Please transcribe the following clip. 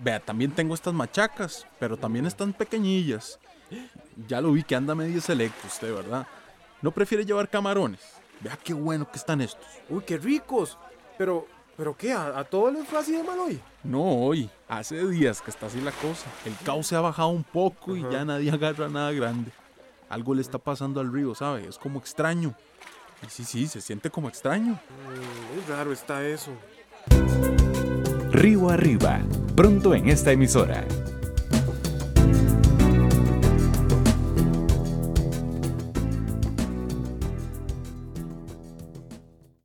Vea, también tengo estas machacas, pero también están pequeñillas. Ya lo vi que anda medio selecto usted, ¿verdad? ¿No prefiere llevar camarones? Vea qué bueno que están estos. Uy, qué ricos. Pero ¿qué? ¿A todos les fue así de mal hoy? No hoy, hace días que está así la cosa. El cauce ha bajado un poco y ya nadie agarra nada grande. Algo le está pasando al río, ¿sabe? Es como extraño. Y sí, se siente como extraño. Muy raro está eso. Río Arriba, pronto en esta emisora.